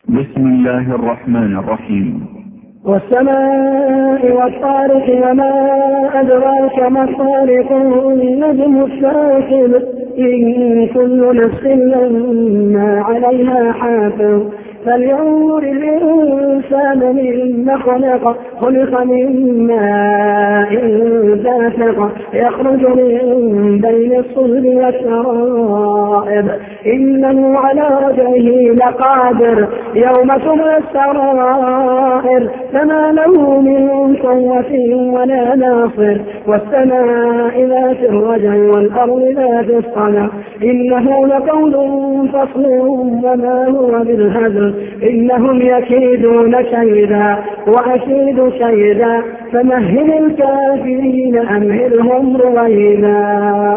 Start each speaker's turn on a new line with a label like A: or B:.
A: بسم الله الرحمن الرحيم.
B: والسماء والطارق وما أدراك ما الطارق النجم الثاقب إن كل نفس لما عليها حافظ فلينظر الإنسان مما خلق من ماء دافق يخرج من بين الصلب والترائب إنه على رجعه لقادر يوم تبلى السرائر فما له من قوة ولا ناصر والسماء ذات الرجع والأرض ذات الصدع إنه لقول فصل وما هو بالهزل إنهم يكيدون كيدا وأكيد كيدا فمهل الكافرين أمهلهم رويدا.